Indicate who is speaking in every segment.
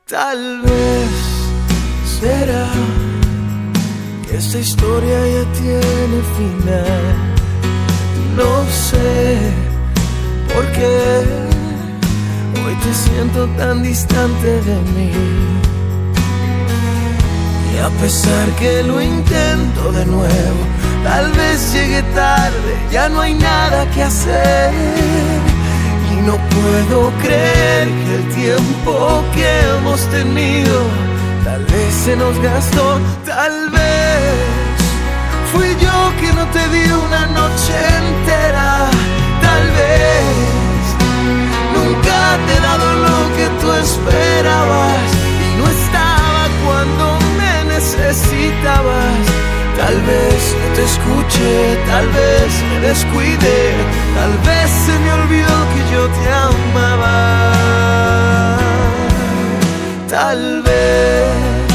Speaker 1: Tal vez será que esta historia ya tiene final. No sé por qué hoy te siento tan distante de mí. Y a pesar que lo intento de nuevo, tal vez llegue tarde, ya no hay nada que hacer. Y no puedo creer que el tiempo que hemos tenido tal vez se nos gastó. Tal vez fui yo que no te di una noche entera. Tal vez nunca te he dado lo que tú esperabas y no estaba cuando me necesitabas. Tal vez no te escuché, tal vez me descuidé, tal vez se me olvidó que yo te amaba. Tal vez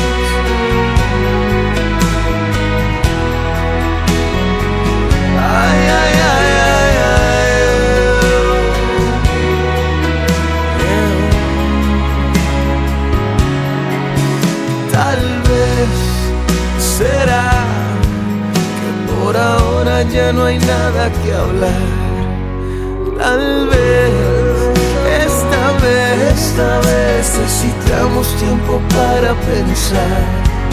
Speaker 1: ay, ay, ay, ay, ay. Tal vez será por ahora ya no hay nada que hablar. Tal vez esta vez necesitamos tiempo para pensar.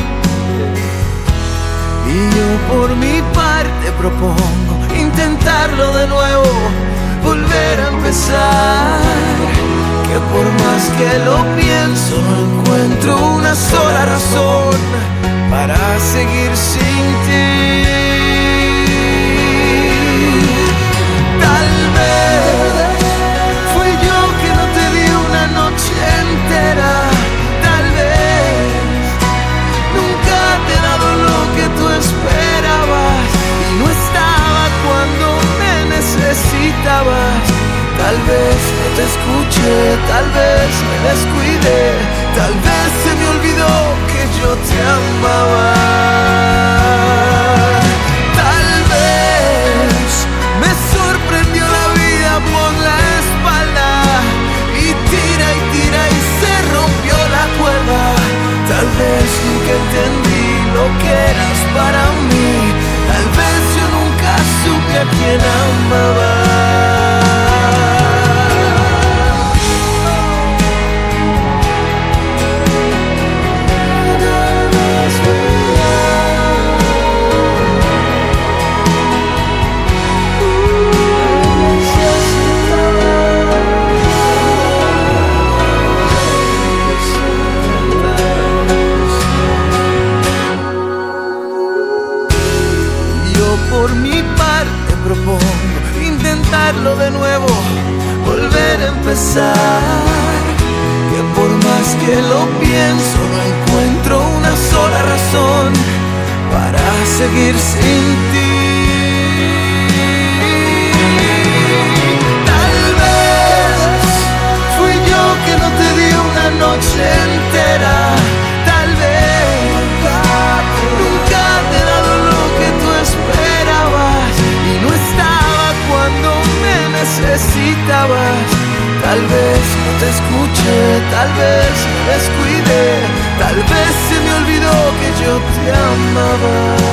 Speaker 1: Y yo por mi parte propongo intentarlo de nuevo, volver a empezar. Que por más que lo pienso no encuentro una sola razón para seguir sin ti. Tal vez fui yo que no te di una noche entera. Tal vez nunca te he dado lo que tú esperabas y no estaba cuando me necesitabas. Tal vez no te escuché, tal vez me descuidé, tal vez se me olvidó que yo te amaba. Tal vez me sorprendió la vida por la espalda y tira y se rompió la cuerda. Tal vez nunca entendí lo que eras para mí, tal vez yo nunca supe a quién amaba. Por mi parte propongo intentarlo de nuevo, volver a empezar. Que por más que lo pienso no encuentro una sola razón para seguir sin ti. Tal vez fui yo que no te di una noche entera. Tal vez nunca te he dado lo que tú esperabas y no estaba cuando me necesitabas. Tal vez no te escuché, tal vez me descuidé, tal vez se me olvidó que yo te amaba.